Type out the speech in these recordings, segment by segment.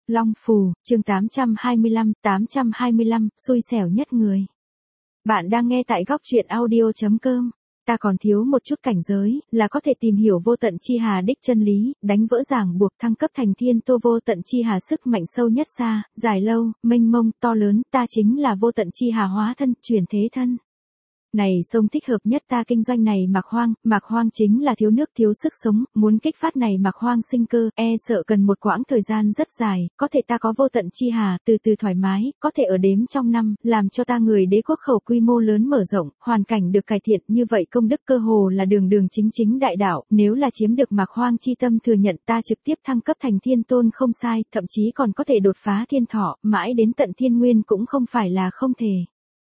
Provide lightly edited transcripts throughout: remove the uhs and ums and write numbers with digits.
Long Phù, chương 825, xui xẻo nhất người. Bạn đang nghe tại góc truyện audio.com. Ta còn thiếu một chút cảnh giới, là có thể tìm hiểu vô tận chi hà đích chân lý, đánh vỡ ràng buộc thăng cấp thành thiên tô vô tận chi hà sức mạnh sâu nhất xa, dài lâu, mênh mông, to lớn, ta chính là vô tận chi hà hóa thân, chuyển thế thân. Này sông thích hợp nhất ta kinh doanh này mạc hoang chính là thiếu nước thiếu sức sống, muốn kích phát này mạc hoang sinh cơ, sợ cần một quãng thời gian rất dài, có thể ta có vô tận chi hà, từ từ thoải mái, có thể ở đếm trong năm, làm cho ta người đế quốc khẩu quy mô lớn mở rộng, hoàn cảnh được cải thiện, như vậy công đức cơ hồ là đường chính đại đạo, nếu là chiếm được mạc hoang chi tâm thừa nhận ta trực tiếp thăng cấp thành thiên tôn không sai, thậm chí còn có thể đột phá thiên thọ, mãi đến tận thiên nguyên cũng không phải là không thể.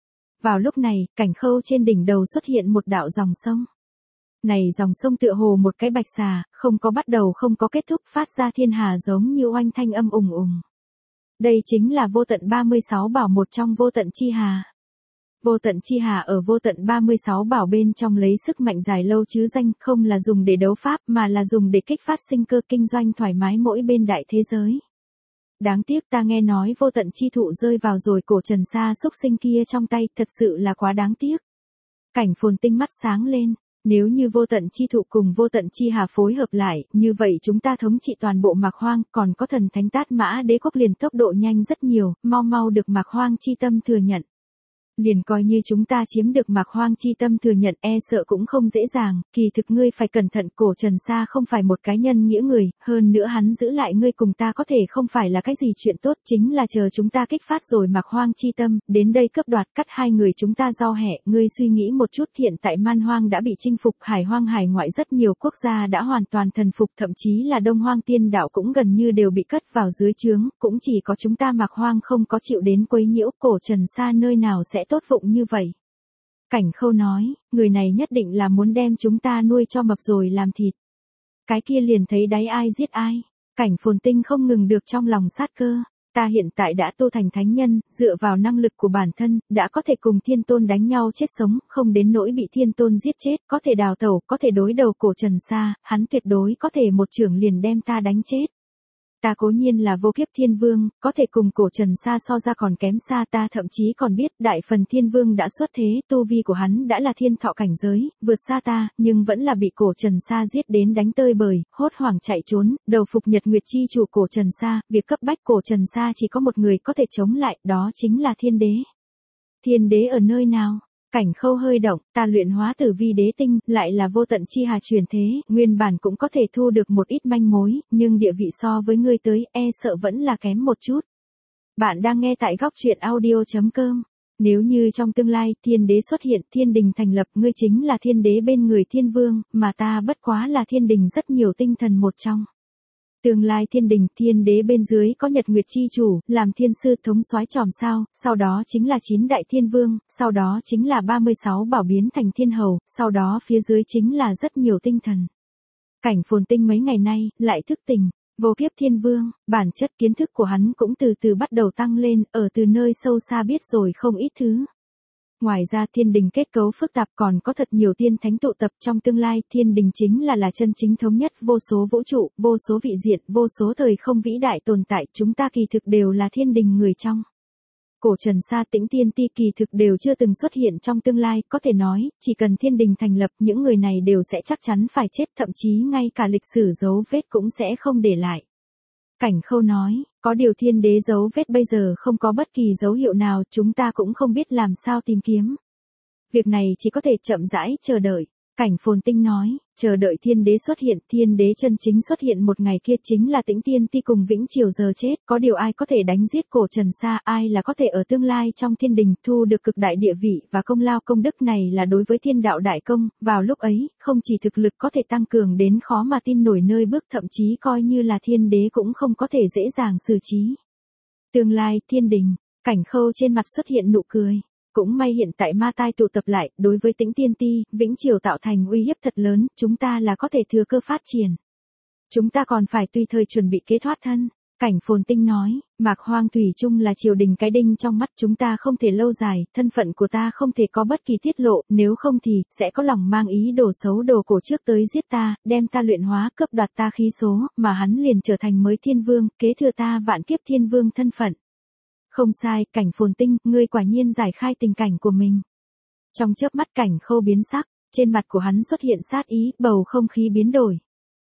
Vào lúc này, Cảnh Khâu trên đỉnh đầu xuất hiện một đạo dòng sông. Này dòng sông tựa hồ một cái bạch xà, không có bắt đầu không có kết thúc, phát ra thiên hà giống như oanh thanh âm ùng ùng. Đây chính là vô tận 36 bảo một trong vô tận chi hà. Vô tận chi hà ở vô tận 36 bảo bên trong lấy sức mạnh dài lâu chứ danh, không là dùng để đấu pháp mà là dùng để kích phát sinh cơ kinh doanh thoải mái mỗi bên đại thế giới. Đáng tiếc ta nghe nói vô tận chi thụ rơi vào rồi cổ Trần Sa xúc sinh kia trong tay, thật sự là quá đáng tiếc. Cảnh Phồn Tinh mắt sáng lên, nếu như vô tận chi thụ cùng vô tận chi hà phối hợp lại, như vậy chúng ta thống trị toàn bộ mạc hoang, còn có thần thánh Tát Mã đế quốc liền tốc độ nhanh rất nhiều, mau được mạc hoang chi tâm thừa nhận. Liền coi như chúng ta chiếm được mạc hoang chi tâm thừa nhận sợ cũng không dễ dàng, kỳ thực ngươi phải cẩn thận, cổ Trần Sa không phải một cái nhân nghĩa người, hơn nữa hắn giữ lại ngươi cùng ta có thể không phải là cái gì chuyện tốt, chính là chờ chúng ta kích phát rồi mạc hoang chi tâm, đến đây cướp đoạt cắt hai người chúng ta giao hẹ, ngươi suy nghĩ một chút, hiện tại man hoang đã bị chinh phục, hải hoang hải ngoại rất nhiều quốc gia đã hoàn toàn thần phục, thậm chí là đông hoang tiên đạo cũng gần như đều bị cất vào dưới trướng, cũng chỉ có chúng ta mạc hoang không có chịu đến quấy nhiễu, cổ Trần Sa nơi nào sẽ tốt vụng như vậy. Cảnh Khâu nói, người này nhất định là muốn đem chúng ta nuôi cho mập rồi làm thịt. Cái kia liền thấy đáy ai giết ai. Cảnh Phồn Tinh không ngừng được trong lòng sát cơ. Ta hiện tại đã tu thành thánh nhân, dựa vào năng lực của bản thân, đã có thể cùng thiên tôn đánh nhau chết sống, không đến nỗi bị thiên tôn giết chết, có thể đào tẩu, có thể đối đầu cổ Trần Sa, hắn tuyệt đối có thể một chưởng liền đem ta đánh chết. Ta cố nhiên là vô kiếp thiên vương, có thể cùng cổ Trần Sa so ra còn kém xa, ta thậm chí còn biết đại phần thiên vương đã xuất thế, tu vi của hắn đã là thiên thọ cảnh giới, vượt xa ta, nhưng vẫn là bị cổ Trần Sa giết đến đánh tơi bời, hốt hoảng chạy trốn, đầu phục Nhật Nguyệt chi chủ cổ Trần Sa, việc cấp bách cổ Trần Sa chỉ có một người có thể chống lại, đó chính là thiên đế. Thiên đế ở nơi nào? Cảnh Khâu hơi động, ta luyện hóa tử vi đế tinh, lại là vô tận chi hà truyền thế, nguyên bản cũng có thể thu được một ít manh mối, nhưng địa vị so với ngươi tới, sợ vẫn là kém một chút. Bạn đang nghe tại góc truyện audio.com. Nếu như trong tương lai thiên đế xuất hiện, thiên đình thành lập, ngươi chính là thiên đế bên người thiên vương, mà ta bất quá là thiên đình rất nhiều tinh thần một trong. Tương lai thiên đình, thiên đế bên dưới có Nhật Nguyệt chi chủ, làm thiên sư thống soái chòm sao, sau đó chính là 9 đại thiên vương, sau đó chính là 36 bảo biến thành thiên hầu, sau đó phía dưới chính là rất nhiều tinh thần. Cảnh Phồn Tinh mấy ngày nay, lại thức tỉnh, vô kiếp thiên vương, bản chất kiến thức của hắn cũng từ từ bắt đầu tăng lên, ở từ nơi sâu xa biết rồi không ít thứ. Ngoài ra thiên đình kết cấu phức tạp, còn có thật nhiều tiên thánh tụ tập, trong tương lai thiên đình chính là chân chính thống nhất vô số vũ trụ, vô số vị diện, vô số thời không vĩ đại tồn tại, chúng ta kỳ thực đều là thiên đình người trong. Cổ Trần Sa Tĩnh Tiên Ti kỳ thực đều chưa từng xuất hiện trong tương lai, có thể nói, chỉ cần thiên đình thành lập, những người này đều sẽ chắc chắn phải chết, thậm chí ngay cả lịch sử dấu vết cũng sẽ không để lại. Cảnh Khâu nói, có điều thiên đế dấu vết bây giờ không có bất kỳ dấu hiệu nào, chúng ta cũng không biết làm sao tìm kiếm. Việc này chỉ có thể chậm rãi chờ đợi. Cảnh Phồn Tinh nói, chờ đợi thiên đế xuất hiện, thiên đế chân chính xuất hiện một ngày kia chính là Tĩnh Tiên Ti cùng Vĩnh Triều giờ chết, có điều ai có thể đánh giết cổ Trần Sa, ai là có thể ở tương lai trong thiên đình thu được cực đại địa vị và công lao, công đức này là đối với thiên đạo đại công, vào lúc ấy, không chỉ thực lực có thể tăng cường đến khó mà tin nổi nơi bước, thậm chí coi như là thiên đế cũng không có thể dễ dàng xử trí. Tương lai thiên đình, Cảnh Khâu trên mặt xuất hiện nụ cười. Cũng may hiện tại ma tai tụ tập lại, đối với Tĩnh Tiên Ti, Vĩnh Triều tạo thành uy hiếp thật lớn, chúng ta là có thể thừa cơ phát triển. Chúng ta còn phải tùy thời chuẩn bị kế thoát thân. Cảnh Phồn Tinh nói, Mạc Hoang thủy chung là triều đình cái đinh trong mắt chúng ta không thể lâu dài, thân phận của ta không thể có bất kỳ tiết lộ, nếu không thì, sẽ có lòng mang ý đồ xấu đồ cổ trước tới giết ta, đem ta luyện hóa cướp đoạt ta khí số, mà hắn liền trở thành mới thiên vương, kế thừa ta vạn kiếp thiên vương thân phận. Không sai, Cảnh Phồn Tinh, ngươi quả nhiên giải khai tình cảnh của mình. Trong chớp mắt Cảnh Khâu biến sắc, trên mặt của hắn xuất hiện sát ý, bầu không khí biến đổi.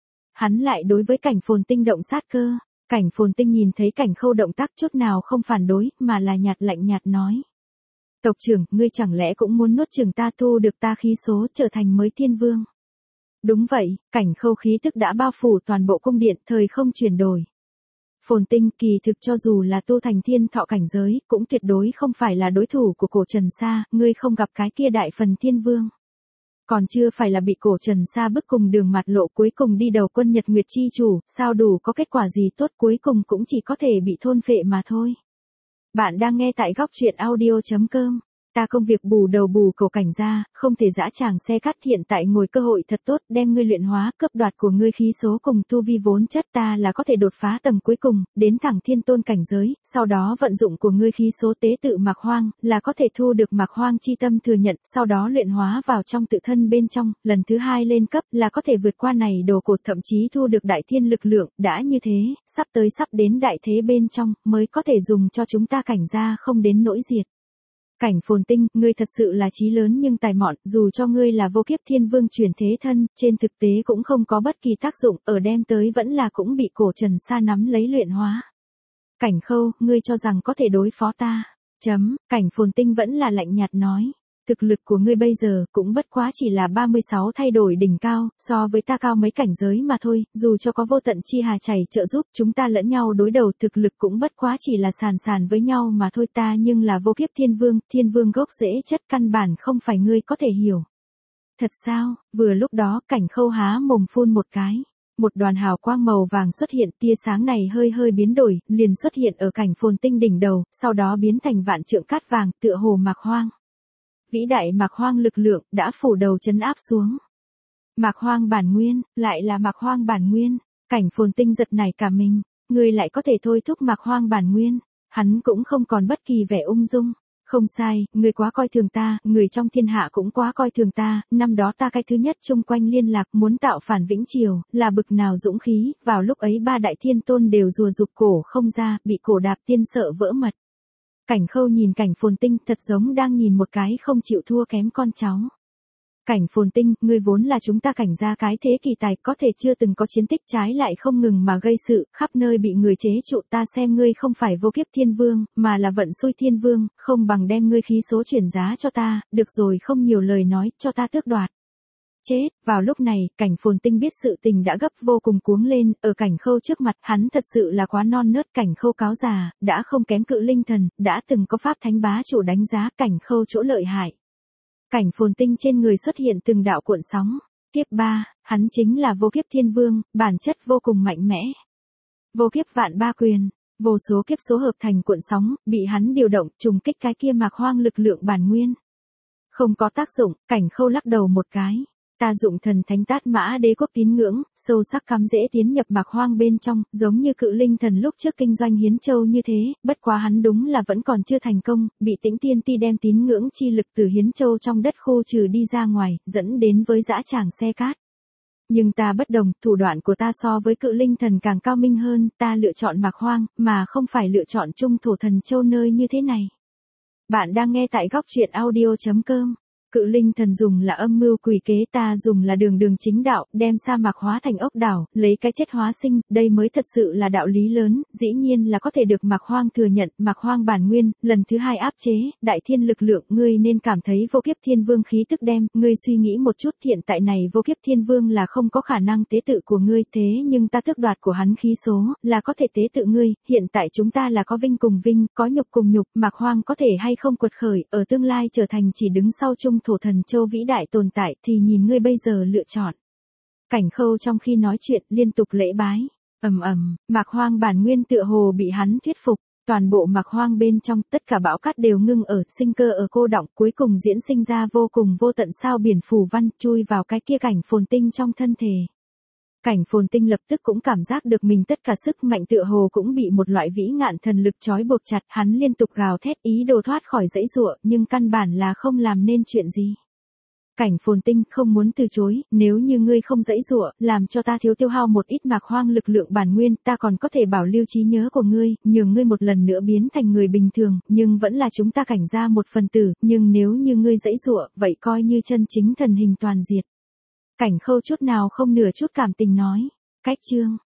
Hắn lại đối với Cảnh Phồn Tinh động sát cơ. Cảnh Phồn Tinh nhìn thấy Cảnh Khâu động tác chút nào không phản đối, mà là lạnh nhạt nói. Tộc trưởng, ngươi chẳng lẽ cũng muốn nuốt chửng ta thu được ta khí số trở thành mới thiên vương? Đúng vậy, Cảnh Khâu khí tức đã bao phủ toàn bộ cung điện, thời không chuyển đổi. Phồn Tinh, kỳ thực cho dù là tu thành thiên thọ cảnh giới, cũng tuyệt đối không phải là đối thủ của cổ Trần Sa, ngươi không gặp cái kia đại phần thiên vương. Còn chưa phải là bị cổ Trần Sa bức cùng đường mặt lộ cuối cùng đi đầu quân Nhật Nguyệt chi chủ, sao đủ có kết quả gì tốt cuối cùng cũng chỉ có thể bị thôn phệ mà thôi. Bạn đang nghe tại góc truyện audio.com. Ta công việc bù đầu bù cổ Cảnh ra, không thể dã tràng xe cắt hiện tại ngồi cơ hội thật tốt đem ngươi luyện hóa cướp đoạt của ngươi khí số cùng tu vi vốn chất ta là có thể đột phá tầng cuối cùng, đến thẳng thiên tôn cảnh giới, sau đó vận dụng của ngươi khí số tế tự Mạc Hoang, là có thể thu được Mạc Hoang chi tâm thừa nhận, sau đó luyện hóa vào trong tự thân bên trong, lần thứ hai lên cấp là có thể vượt qua này đồ cột thậm chí thu được đại thiên lực lượng, đã như thế, sắp đến đại thế bên trong, mới có thể dùng cho chúng ta Cảnh ra không đến nỗi diệt. Cảnh Phồn Tinh, ngươi thật sự là chí lớn nhưng tài mọn, dù cho ngươi là vô kiếp thiên vương chuyển thế thân, trên thực tế cũng không có bất kỳ tác dụng, ở đem tới vẫn là cũng bị cổ Trần Sa nắm lấy luyện hóa. Cảnh Khâu, ngươi cho rằng có thể đối phó ta. Cảnh Phồn Tinh vẫn là lạnh nhạt nói. Thực lực của ngươi bây giờ cũng bất quá chỉ là 36 thay đổi đỉnh cao, so với ta cao mấy cảnh giới mà thôi, dù cho có vô tận chi hà chảy trợ giúp chúng ta lẫn nhau đối đầu thực lực cũng bất quá chỉ là sàn với nhau mà thôi ta nhưng là vô kiếp thiên vương gốc rễ chất căn bản không phải ngươi có thể hiểu. Thật sao, vừa lúc đó Cảnh Khâu há mồm phun một cái. Một đoàn hào quang màu vàng xuất hiện, tia sáng này hơi biến đổi, liền xuất hiện ở Cảnh Phồn Tinh đỉnh đầu, sau đó biến thành vạn trượng cát vàng, tựa hồ Mạc Hoang. Vĩ đại Mạc Hoang lực lượng đã phủ đầu trấn áp xuống. Mạc Hoang bản nguyên, lại là Mạc Hoang bản nguyên. Cảnh Phồn Tinh giật nảy cả mình, người lại có thể thôi thúc Mạc Hoang bản nguyên, hắn cũng không còn bất kỳ vẻ ung dung. Không sai, người quá coi thường ta, người trong thiên hạ cũng quá coi thường ta, năm đó ta cái thứ nhất chung quanh liên lạc muốn tạo phản Vĩnh Triều, là bực nào dũng khí, vào lúc ấy ba đại thiên tôn đều rùa rụt cổ không ra, bị cổ đạp tiên sợ vỡ mật. Cảnh Khâu nhìn Cảnh Phồn Tinh thật giống đang nhìn một cái không chịu thua kém con cháu. Cảnh Phồn Tinh, ngươi vốn là chúng ta Cảnh ra cái thế kỳ tài có thể chưa từng có chiến tích trái lại không ngừng mà gây sự, khắp nơi bị người chế trụ ta xem ngươi không phải vô kiếp thiên vương, mà là vận xui thiên vương, không bằng đem ngươi khí số chuyển giá cho ta, được rồi không nhiều lời nói, cho ta tước đoạt. Chết, vào lúc này, Cảnh Phồn Tinh biết sự tình đã gấp vô cùng cuống lên, ở Cảnh Khâu trước mặt, hắn thật sự là quá non nớt, Cảnh Khâu cáo già, đã không kém Cự Linh Thần, đã từng có pháp thánh bá chủ đánh giá Cảnh Khâu chỗ lợi hại. Cảnh Phồn Tinh trên người xuất hiện từng đạo cuộn sóng. Kiếp 3, hắn chính là vô kiếp thiên vương, bản chất vô cùng mạnh mẽ. Vô kiếp vạn ba quyền, vô số kiếp số hợp thành cuộn sóng, bị hắn điều động, trùng kích cái kia Mạc Hoang lực lượng bản nguyên. Không có tác dụng, Cảnh Khâu lắc đầu một cái. Ta dụng thần thánh Tát Mã Đế quốc tín ngưỡng, sâu sắc cắm rễ tiến nhập Mạc Hoang bên trong, giống như Cự Linh Thần lúc trước kinh doanh Hiến Châu như thế, bất quá hắn đúng là vẫn còn chưa thành công, bị Tĩnh Tiên Ti đem tín ngưỡng chi lực từ Hiến Châu trong đất khô trừ đi ra ngoài, dẫn đến với dã tràng xe cát. Nhưng ta bất đồng, thủ đoạn của ta so với Cự Linh Thần càng cao minh hơn, ta lựa chọn Mạc Hoang, mà không phải lựa chọn Trung Thổ Thần Châu nơi như thế này. Bạn đang nghe tại góc truyện audio.com. Cự Linh Thần dùng là âm mưu quỷ kế, ta dùng là đường chính đạo, đem sa mạc hóa thành ốc đảo, lấy cái chết hóa sinh, đây mới thật sự là đạo lý lớn, dĩ nhiên là có thể được Mạc Hoang thừa nhận, Mạc Hoang bản nguyên, lần thứ hai áp chế, đại thiên lực lượng, ngươi nên cảm thấy vô kiếp thiên vương khí tức đem, ngươi suy nghĩ một chút, hiện tại này vô kiếp thiên vương là không có khả năng tế tự của ngươi, thế nhưng ta tước đoạt của hắn khí số, là có thể tế tự ngươi, hiện tại chúng ta là có vinh cùng vinh, có nhục cùng nhục, Mạc Hoang có thể hay không quật khởi, ở tương lai trở thành chỉ đứng sau Trung Thổ Thần Châu vĩ đại tồn tại thì nhìn ngươi bây giờ lựa chọn. Cảnh Khâu trong khi nói chuyện liên tục lễ bái, Mạc Hoang bản nguyên tựa hồ bị hắn thuyết phục, toàn bộ Mạc Hoang bên trong tất cả bão cát đều ngưng ở, sinh cơ ở cô đọng, cuối cùng diễn sinh ra vô cùng vô tận sao biển phù văn chui vào cái kia Cảnh Phồn Tinh trong thân thể. Cảnh Phồn Tinh lập tức cũng cảm giác được mình tất cả sức mạnh tựa hồ cũng bị một loại vĩ ngạn thần lực trói buộc chặt, hắn liên tục gào thét ý đồ thoát khỏi dãy giụa, nhưng căn bản là không làm nên chuyện gì. Cảnh Phồn Tinh không muốn từ chối, nếu như ngươi không dãy giụa, làm cho ta thiếu tiêu hao một ít mạc hoang lực lượng bản nguyên, ta còn có thể bảo lưu trí nhớ của ngươi, nhường ngươi một lần nữa biến thành người bình thường, nhưng vẫn là chúng ta Cảnh gia một phần tử, nhưng nếu như ngươi dãy giụa, vậy coi như chân chính thần hình toàn diệt. Cảnh Khâu chút nào không nửa chút cảm tình nói. Cách chương